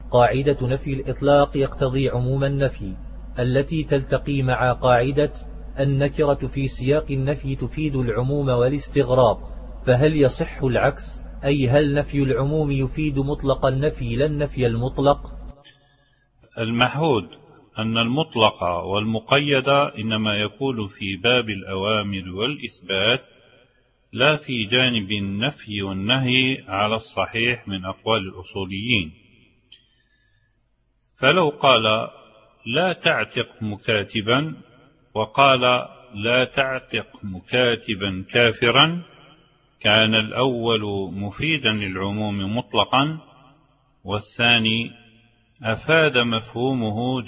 قاعدة نفي الإطلاق يقتضي عموم النفي التي تلتقي مع قاعدة النكرة في سياق النفي تفيد العموم والاستغراق، فهل يصح العكس؟ أي هل نفي العموم يفيد مطلق النفي لا النفي المطلق؟ المحود أن المطلق والمقيد إنما يكون في باب الأوامر والإثبات لا في جانب النفي والنهي على الصحيح من أقوال الأصوليين. فلو قال لا تعتق مكاتبا وقال لا تعتق مكاتبا كافرا كان الأول مفيدا للعموم مطلقا، والثاني أفاد مفهومه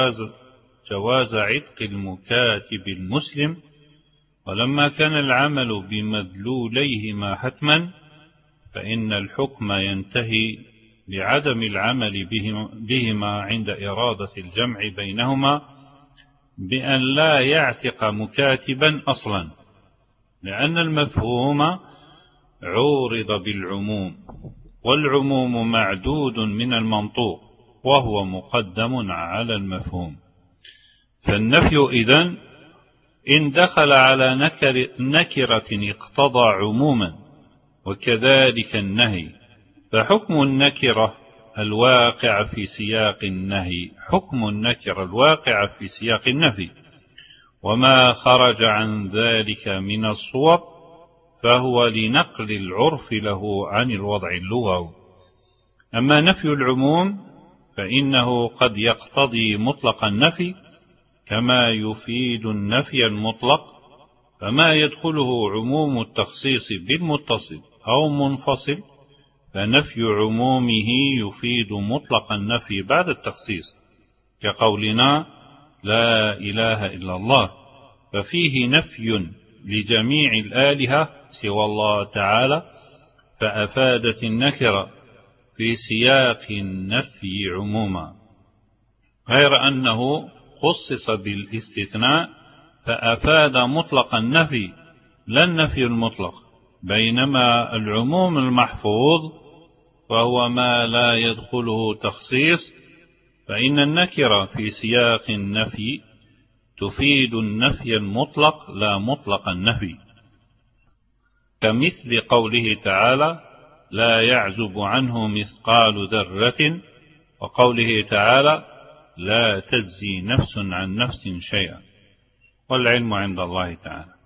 جواز عتق المكاتب المسلم، ولما كان العمل بمدلوليهما حتما فإن الحكم ينتهي بعدم العمل بهما عند إرادة الجمع بينهما بأن لا يعتق مكاتبا أصلا، لأن المفهوم عورض بالعموم، والعموم معدود من المنطوق وهو مقدم على المفهوم. فالنفي إذن إن دخل على نكرة اقتضى عموما، وكذلك النهي، فحكم النكرة الواقع في سياق النهي حكم النكرة الواقع في سياق النفي، وما خرج عن ذلك من الصور فهو لنقل العرف له عن الوضع اللغوي. أما نفي العموم فإنه قد يقتضي مطلق النفي كما يفيد النفي المطلق، فما يدخله عموم التخصيص بالمتصل أو منفصل فنفي عمومه يفيد مطلق النفي بعد التخصيص، كقولنا لا إله إلا الله، ففيه نفي لجميع الآلهة سوى الله تعالى، فأفادت النكرة في سياق النفي عموما، غير أنه خصص بالاستثناء فأفاد مطلق النفي لا النفي المطلق، بينما العموم المحفوظ وهو ما لا يدخله تخصيص، فإن النكرة في سياق النفي تفيد النفي المطلق لا مطلق النفي، كمثل قوله تعالى لا يعزب عنه مثقال ذرة، وقوله تعالى لا تجزي نفس عن نفس شيئا، والعلم عند الله تعالى.